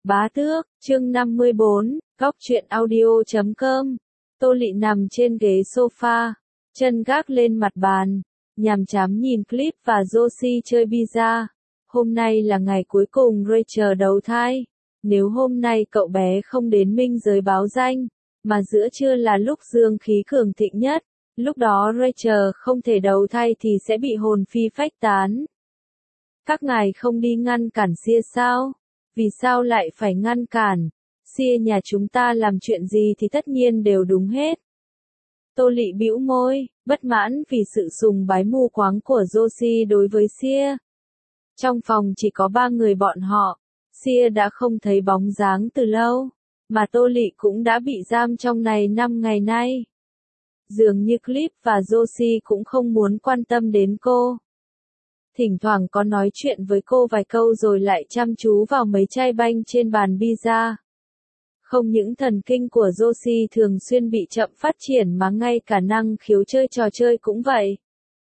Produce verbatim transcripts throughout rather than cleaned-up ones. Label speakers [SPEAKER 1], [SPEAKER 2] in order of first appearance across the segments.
[SPEAKER 1] Bá tước, chương năm mươi bốn, góc truyện audio chấm com. Tô Lị nằm trên ghế sofa, chân gác lên mặt bàn, nhàm chán nhìn Cliff và Josie chơi pizza. Hôm nay là ngày cuối cùng Rachel đấu thai. Nếu hôm nay cậu bé không đến minh giới báo danh, mà giữa trưa là lúc dương khí cường thịnh nhất, lúc đó Rachel không thể đầu thai thì sẽ bị hồn phi phách tán. Các ngài không đi ngăn cản Sia sao? Vì sao lại phải ngăn cản? Sia nhà chúng ta làm chuyện gì thì tất nhiên đều đúng hết. Tô Lị bĩu môi, bất mãn vì sự sùng bái mù quáng của Josie đối với Sia. Trong phòng chỉ có ba người bọn họ, Sia đã không thấy bóng dáng từ lâu, mà Tô Lị cũng đã bị giam trong này năm ngày nay. Dường như Cliff và Josie cũng không muốn quan tâm đến cô. Thỉnh thoảng có nói chuyện với cô vài câu rồi lại chăm chú vào mấy chai banh trên bàn pizza. Không những thần kinh của Josie thường xuyên bị chậm phát triển mà ngay cả năng khiếu chơi trò chơi cũng vậy.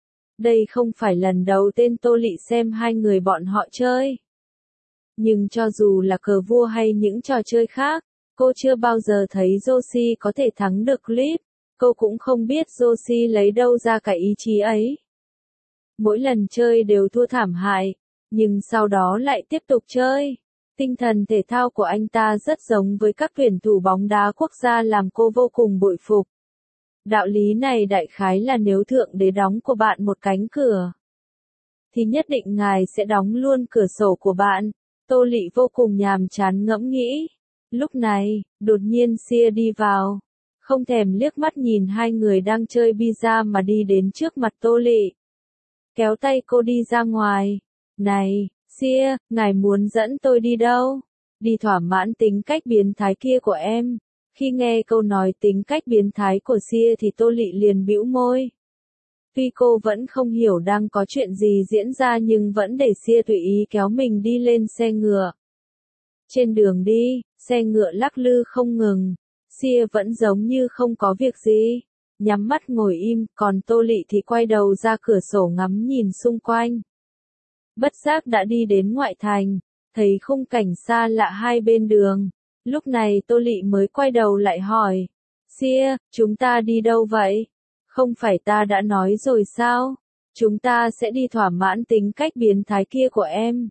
[SPEAKER 1] Đây không phải lần đầu tiên Tô Lị xem hai người bọn họ chơi. Nhưng cho dù là cờ vua hay những trò chơi khác, cô chưa bao giờ thấy Josie có thể thắng được Cliff. Cô cũng không biết Josie lấy đâu ra cái ý chí ấy. Mỗi lần chơi đều thua thảm hại, nhưng sau đó lại tiếp tục chơi. Tinh thần thể thao của anh ta rất giống với các tuyển thủ bóng đá quốc gia làm cô vô cùng bội phục. Đạo lý này đại khái là nếu Thượng Đế đóng của bạn một cánh cửa, thì nhất định Ngài sẽ đóng luôn cửa sổ của bạn. Tô Lị vô cùng nhàm chán ngẫm nghĩ. Lúc này, đột nhiên Sia đi vào. Không thèm liếc mắt nhìn hai người đang chơi pizza mà đi đến trước mặt Tô Lị. Kéo tay cô đi ra ngoài. Này, Sia, ngài muốn dẫn tôi đi đâu? Đi thỏa mãn tính cách biến thái kia của em. Khi nghe câu nói tính cách biến thái của Sia thì Tô Lị liền bĩu môi. Tuy cô vẫn không hiểu đang có chuyện gì diễn ra nhưng vẫn để Sia tùy ý kéo mình đi lên xe ngựa. Trên đường đi, xe ngựa lắc lư không ngừng. Sia vẫn giống như không có việc gì, nhắm mắt ngồi im, còn Tô Lị thì quay đầu ra cửa sổ ngắm nhìn xung quanh. Bất giác đã đi đến ngoại thành, thấy khung cảnh xa lạ hai bên đường. Lúc này Tô Lị mới quay đầu lại hỏi, Sia, chúng ta đi đâu vậy? Không phải ta đã nói rồi sao? Chúng ta sẽ đi thỏa mãn tính cách biến thái kia của em.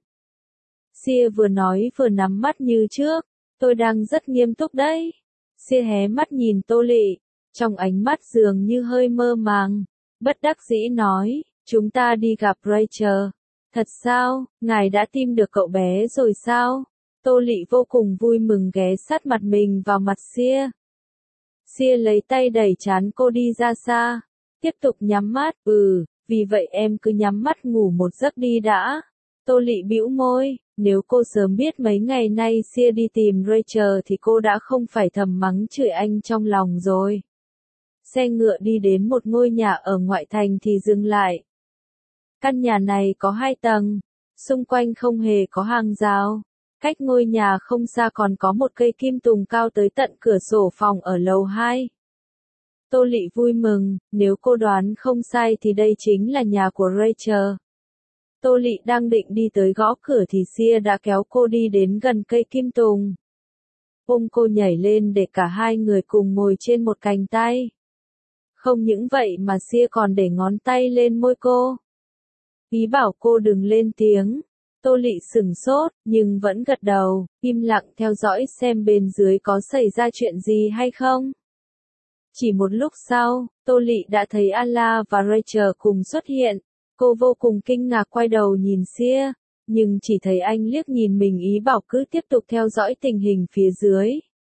[SPEAKER 1] Sia vừa nói vừa nắm mắt như trước, tôi đang rất nghiêm túc đấy. Sia hé mắt nhìn Tô Lị, trong ánh mắt dường như hơi mơ màng, bất đắc dĩ nói, chúng ta đi gặp Rachel. Thật sao, ngài đã tìm được cậu bé rồi sao? Tô Lị vô cùng vui mừng ghé sát mặt mình vào mặt Sia. Sia lấy tay đẩy trán cô đi ra xa, tiếp tục nhắm mắt, ừ, vì vậy em cứ nhắm mắt ngủ một giấc đi đã. Tô Lị bĩu môi, nếu cô sớm biết mấy ngày nay Sia đi tìm Rachel thì cô đã không phải thầm mắng chửi anh trong lòng rồi. Xe ngựa đi đến một ngôi nhà ở ngoại thành thì dừng lại. Căn nhà này có hai tầng, xung quanh không hề có hàng rào. Cách ngôi nhà không xa còn có một cây kim tùng cao tới tận cửa sổ phòng ở lầu hai. Tô Lị vui mừng, nếu cô đoán không sai thì đây chính là nhà của Rachel. Tô Lị đang định đi tới gõ cửa thì Sia đã kéo cô đi đến gần cây kim tùng. Ôm cô nhảy lên để cả hai người cùng ngồi trên một cành tay. Không những vậy mà Sia còn để ngón tay lên môi cô. Ý bảo cô đừng lên tiếng. Tô Lị sửng sốt, nhưng vẫn gật đầu, im lặng theo dõi xem bên dưới có xảy ra chuyện gì hay không. Chỉ một lúc sau, Tô Lị đã thấy Ala và Rachel cùng xuất hiện. Cô vô cùng kinh ngạc quay đầu nhìn Sia, nhưng chỉ thấy anh liếc nhìn mình ý bảo cứ tiếp tục theo dõi tình hình phía dưới.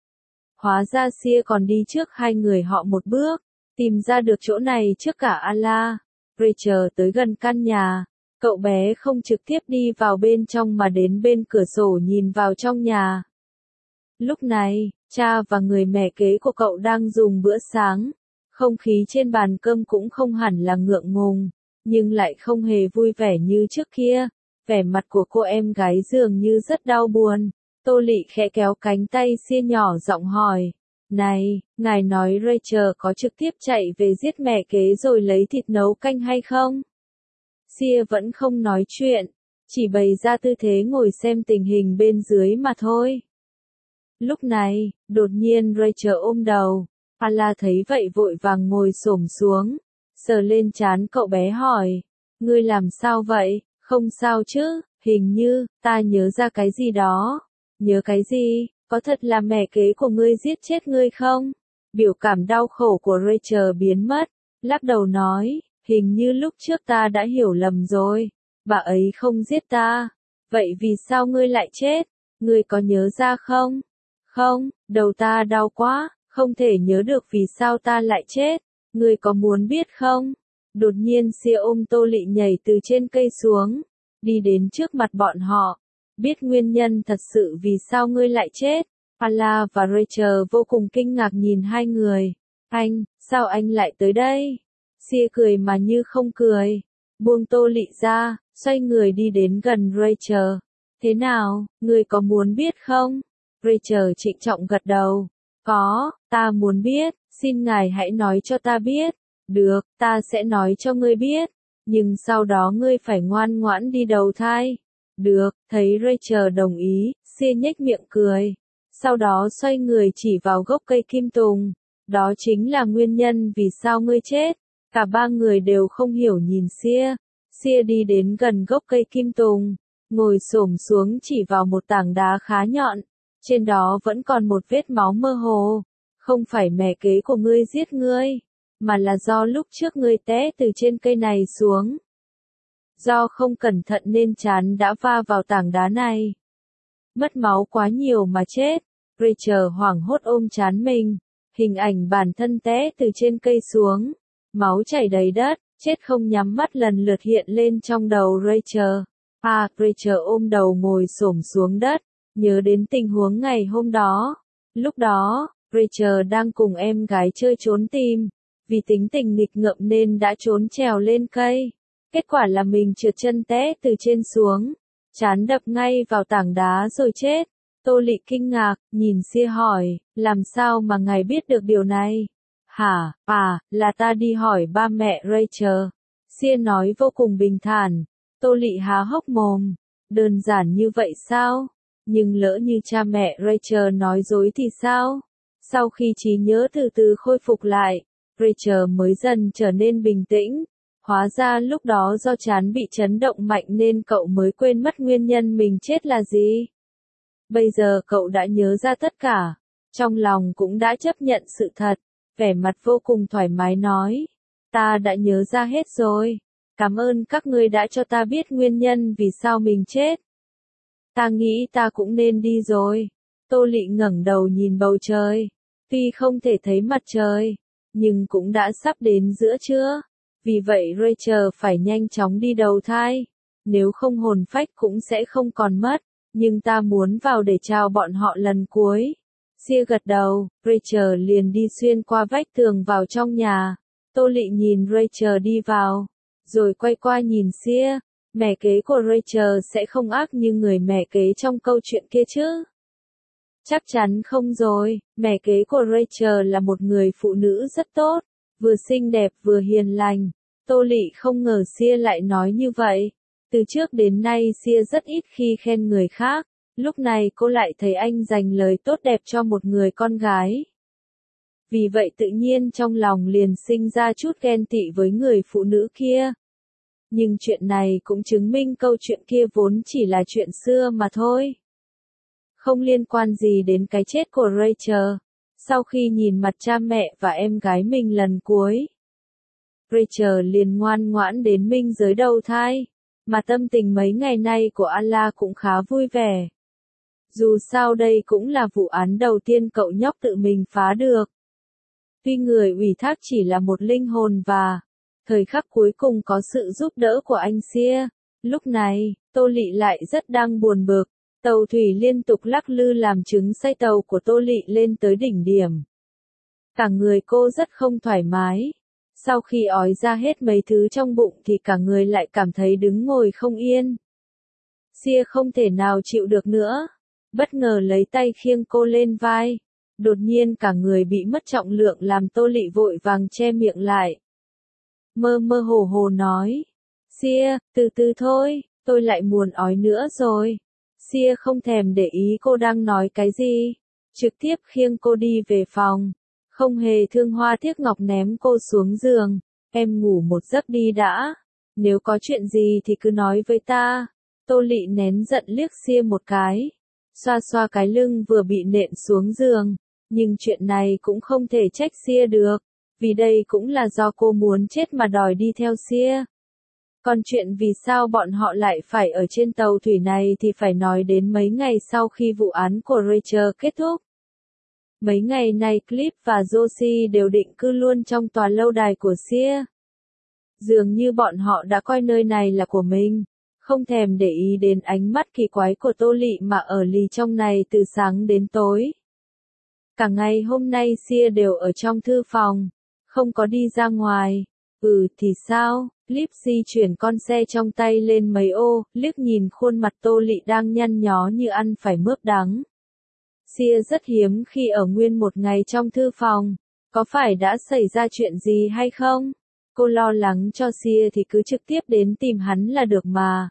[SPEAKER 1] Hóa ra Sia còn đi trước hai người họ một bước, tìm ra được chỗ này trước cả Ala. Rachel tới gần căn nhà, cậu bé không trực tiếp đi vào bên trong mà đến bên cửa sổ nhìn vào trong nhà. Lúc này, cha và người mẹ kế của cậu đang dùng bữa sáng, không khí trên bàn cơm cũng không hẳn là ngượng ngùng, nhưng lại không hề vui vẻ như trước kia. Vẻ mặt của cô em gái dường như rất đau buồn. Tô Lị khẽ kéo cánh tay Sia nhỏ giọng hỏi, này, ngài nói Rachel có trực tiếp chạy về giết mẹ kế rồi lấy thịt nấu canh hay không? Sia vẫn không nói chuyện, chỉ bày ra tư thế ngồi xem tình hình bên dưới mà thôi. Lúc này, đột nhiên Rachel ôm đầu. Ala thấy vậy vội vàng ngồi xổm xuống, sờ lên trán cậu bé hỏi. Ngươi làm sao vậy? Không sao chứ, hình như, ta nhớ ra cái gì đó. Nhớ cái gì? Có thật là mẹ kế của ngươi giết chết ngươi không? Biểu cảm đau khổ của Rachel biến mất, lắc đầu nói, hình như lúc trước ta đã hiểu lầm rồi. Bà ấy không giết ta. Vậy vì sao ngươi lại chết? Ngươi có nhớ ra không? Không, đầu ta đau quá, không thể nhớ được vì sao ta lại chết. Ngươi có muốn biết không? Đột nhiên Sia ôm Tô Lị nhảy từ trên cây xuống, đi đến trước mặt bọn họ. Biết nguyên nhân thật sự vì sao ngươi lại chết. Ala và Rachel vô cùng kinh ngạc nhìn hai người. Anh, sao anh lại tới đây? Sia cười mà như không cười, buông Tô Lị ra, xoay người đi đến gần Rachel. Thế nào, ngươi có muốn biết không? Rachel trịnh trọng gật đầu. Có, ta muốn biết, xin ngài hãy nói cho ta biết. Được, ta sẽ nói cho ngươi biết, nhưng sau đó ngươi phải ngoan ngoãn đi đầu thai. Được, thấy Rachel đồng ý, Sia nhếch miệng cười. Sau đó xoay người chỉ vào gốc cây kim tùng. Đó chính là nguyên nhân vì sao ngươi chết. Cả ba người đều không hiểu nhìn Sia. Sia đi đến gần gốc cây kim tùng, ngồi xổm xuống chỉ vào một tảng đá khá nhọn. Trên đó vẫn còn một vết máu mơ hồ. Không phải mẹ kế của ngươi giết ngươi, mà là do lúc trước ngươi té từ trên cây này xuống. Do không cẩn thận nên trán đã va vào tảng đá này. Mất máu quá nhiều mà chết. Rachel hoảng hốt ôm trán mình. Hình ảnh bản thân té từ trên cây xuống. Máu chảy đầy đất, chết không nhắm mắt lần lượt hiện lên trong đầu Rachel. À, Rachel ôm đầu ngồi xổm xuống đất, nhớ đến tình huống ngày hôm đó. Lúc đó, Rachel đang cùng em gái chơi trốn tìm. Vì tính tình nghịch ngợm nên đã trốn trèo lên cây. Kết quả là mình trượt chân té từ trên xuống. Trán đập ngay vào tảng đá rồi chết. Tô Lị kinh ngạc, nhìn Sia hỏi, làm sao mà ngài biết được điều này? Hả, à, là ta đi hỏi ba mẹ Rachel. Sia nói vô cùng bình thản. Tô Lị há hốc mồm. Đơn giản như vậy sao? Nhưng lỡ như cha mẹ Rachel nói dối thì sao? Sau khi trí nhớ từ từ khôi phục lại, Rachel mới dần trở nên bình tĩnh. Hóa ra lúc đó do trán bị chấn động mạnh nên cậu mới quên mất nguyên nhân mình chết là gì. Bây giờ cậu đã nhớ ra tất cả. Trong lòng cũng đã chấp nhận sự thật. Vẻ mặt vô cùng thoải mái nói. Ta đã nhớ ra hết rồi. Cảm ơn các ngươi đã cho ta biết nguyên nhân vì sao mình chết. Ta nghĩ ta cũng nên đi rồi. Tô Lị ngẩng đầu nhìn bầu trời. Tuy không thể thấy mặt trời, nhưng cũng đã sắp đến giữa trưa. Vì vậy Rachel phải nhanh chóng đi đầu thai. Nếu không hồn phách cũng sẽ không còn mất. Nhưng ta muốn vào để chào bọn họ lần cuối. Sia gật đầu, Rachel liền đi xuyên qua vách tường vào trong nhà. Tô Lị nhìn Rachel đi vào, rồi quay qua nhìn Sia. Mẹ kế của Rachel sẽ không ác như người mẹ kế trong câu chuyện kia chứ? Chắc chắn không rồi, mẹ kế của Rachel là một người phụ nữ rất tốt, vừa xinh đẹp vừa hiền lành. Tô Lị không ngờ Sia lại nói như vậy. Từ trước đến nay Sia rất ít khi khen người khác, lúc này cô lại thấy anh dành lời tốt đẹp cho một người con gái. Vì vậy tự nhiên trong lòng liền sinh ra chút ghen tị với người phụ nữ kia. Nhưng chuyện này cũng chứng minh câu chuyện kia vốn chỉ là chuyện xưa mà thôi. Không liên quan gì đến cái chết của Rachel. Sau khi nhìn mặt cha mẹ và em gái mình lần cuối, Rachel liền ngoan ngoãn đến minh giới đầu thai. Mà tâm tình mấy ngày nay của Ala cũng khá vui vẻ. Dù sao đây cũng là vụ án đầu tiên cậu nhóc tự mình phá được. Tuy người ủy thác chỉ là một linh hồn và thời khắc cuối cùng có sự giúp đỡ của anh Sia. Lúc này, Tô Lị lại rất đang buồn bực. Tàu thủy liên tục lắc lư làm trứng xây tàu của Tô Lị lên tới đỉnh điểm. Cả người cô rất không thoải mái. Sau khi ói ra hết mấy thứ trong bụng thì cả người lại cảm thấy đứng ngồi không yên. Sia không thể nào chịu được nữa. Bất ngờ lấy tay khiêng cô lên vai. Đột nhiên cả người bị mất trọng lượng làm Tô Lị vội vàng che miệng lại. Mơ mơ hồ hồ nói. Sia, từ từ thôi, tôi lại muốn ói nữa rồi. Sia không thèm để ý cô đang nói cái gì. trực tiếp khiêng cô đi về phòng, không hề thương hoa tiếc ngọc ném cô xuống giường, em ngủ một giấc đi đã, nếu có chuyện gì thì cứ nói với ta. Tô Lị nén giận liếc Sia một cái, xoa xoa cái lưng vừa bị nện xuống giường, nhưng chuyện này cũng không thể trách Sia được, vì đây cũng là do cô muốn chết mà đòi đi theo Sia. Còn chuyện vì sao bọn họ lại phải ở trên tàu thủy này thì phải nói đến mấy ngày sau khi vụ án của Rachel kết thúc. Mấy ngày này Cliff và Josie đều định cư luôn trong tòa lâu đài của Sia. Dường như bọn họ đã coi nơi này là của mình, không thèm để ý đến ánh mắt kỳ quái của Tô Lị mà ở lì trong này từ sáng đến tối. Cả ngày hôm nay Sia đều ở trong thư phòng, không có đi ra ngoài. Ừ thì sao? Cliff di chuyển con xe trong tay lên mấy ô, liếc nhìn khuôn mặt Tô Lị đang nhăn nhó như ăn phải mướp đắng. Sia rất hiếm khi ở nguyên một ngày trong thư phòng, có phải đã xảy ra chuyện gì hay không? Cô lo lắng cho Sia thì cứ trực tiếp đến tìm hắn là được mà.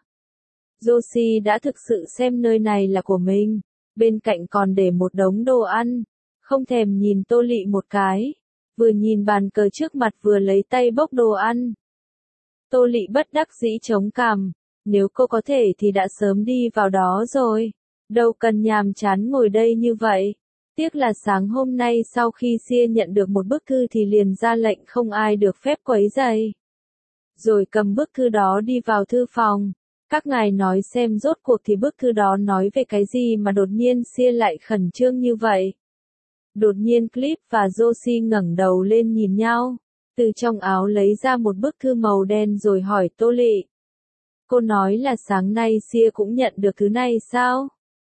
[SPEAKER 1] Josie đã thực sự xem nơi này là của mình, bên cạnh còn để một đống đồ ăn, không thèm nhìn Tô Lị một cái, vừa nhìn bàn cờ trước mặt vừa lấy tay bốc đồ ăn. Tô Lị bất đắc dĩ chống cằm, nếu cô có thể thì đã sớm đi vào đó rồi, đâu cần nhàm chán ngồi đây như vậy. Tiếc là sáng hôm nay sau khi Sia nhận được một bức thư thì liền ra lệnh không ai được phép quấy rầy. Rồi cầm bức thư đó đi vào thư phòng. Các ngài nói xem rốt cuộc thì bức thư đó nói về cái gì mà đột nhiên Sia lại khẩn trương như vậy. Đột nhiên Cliff và Josie ngẩng đầu lên nhìn nhau, từ trong áo lấy ra một bức thư màu đen rồi hỏi Tô Lị. Cô nói là sáng nay Sia cũng nhận được thứ này sao?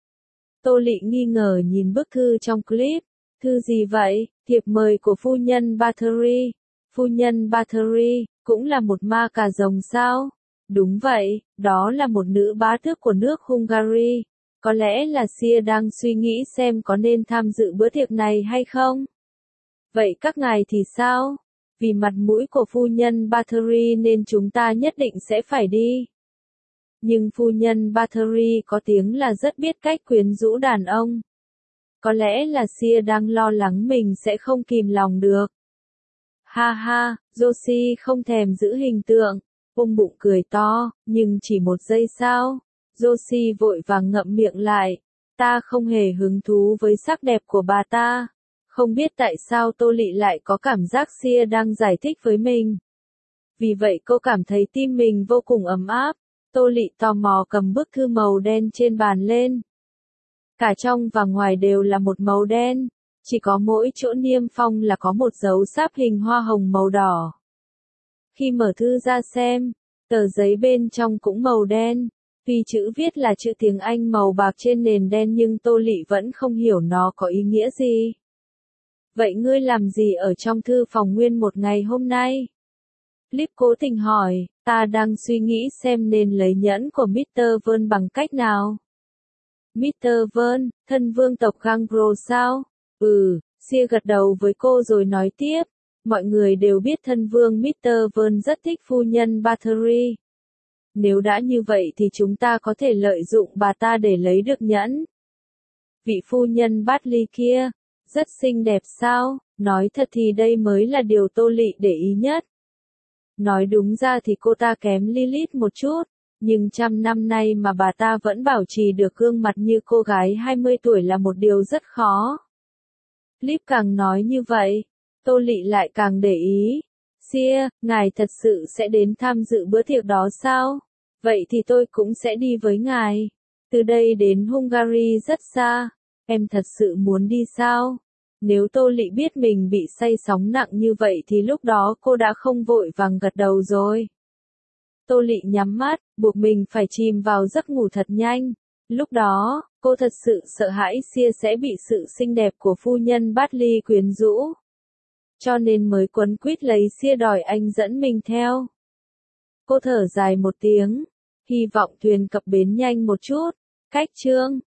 [SPEAKER 1] Tô Lị nghi ngờ nhìn bức thư trong clip. Thư gì vậy? Thiệp mời của phu nhân Bathory. Phu nhân Bathory, cũng là một ma cà rồng sao? Đúng vậy, đó là một nữ bá tước của nước Hungary. Có lẽ là Sia đang suy nghĩ xem có nên tham dự bữa tiệc này hay không? Vậy các ngài thì sao? Vì mặt mũi của phu nhân Bathory nên chúng ta nhất định sẽ phải đi. Nhưng phu nhân Bathory có tiếng là rất biết cách quyến rũ đàn ông. Có lẽ là Sia đang lo lắng mình sẽ không kìm lòng được. Ha ha, Josie không thèm giữ hình tượng, ôm bụng cười to, nhưng chỉ một giây sau, Josie vội vàng ngậm miệng lại. Ta không hề hứng thú với sắc đẹp của bà ta. Không biết tại sao Tô Lị lại có cảm giác Sia đang giải thích với mình. Vì vậy cô cảm thấy tim mình vô cùng ấm áp. Tô Lị tò mò cầm bức thư màu đen trên bàn lên. Cả trong và ngoài đều là một màu đen, chỉ có mỗi chỗ niêm phong là có một dấu sáp hình hoa hồng màu đỏ. Khi mở thư ra xem, tờ giấy bên trong cũng màu đen, tuy chữ viết là chữ tiếng Anh màu bạc trên nền đen nhưng Tô Lị vẫn không hiểu nó có ý nghĩa gì. Vậy ngươi làm gì ở trong thư phòng nguyên một ngày hôm nay? Cliff cố tình hỏi, ta đang suy nghĩ xem nên lấy nhẫn của mít tơ Vern bằng cách nào. mít tơ Vern, thân vương tộc Gangrel sao? Ừ, Sia gật đầu với cô rồi nói tiếp, mọi người đều biết thân vương mít tơ Vern rất thích phu nhân Bathory. Nếu đã như vậy thì chúng ta có thể lợi dụng bà ta để lấy được nhẫn. Vị phu nhân Batley kia, rất xinh đẹp sao? Nói thật thì đây mới là điều Tô Lị để ý nhất. Nói đúng ra thì cô ta kém Lilith một chút, nhưng trăm năm nay mà bà ta vẫn bảo trì được gương mặt như cô gái hai mươi tuổi là một điều rất khó. Cliff càng nói như vậy, Tô Lị lại càng để ý. Sia, ngài thật sự sẽ đến tham dự bữa tiệc đó sao? Vậy thì tôi cũng sẽ đi với ngài. Từ đây đến Hungary rất xa, em thật sự muốn đi sao? Nếu Tô Lị biết mình bị say sóng nặng như vậy thì lúc đó cô đã không vội vàng gật đầu rồi. Tô Lị nhắm mắt, buộc mình phải chìm vào giấc ngủ thật nhanh. Lúc đó, cô thật sự sợ hãi Sia sẽ bị sự xinh đẹp của phu nhân Batley quyến rũ. Cho nên mới quấn quýt lấy Sia đòi anh dẫn mình theo. Cô thở dài một tiếng, hy vọng thuyền cập bến nhanh một chút. Cách chương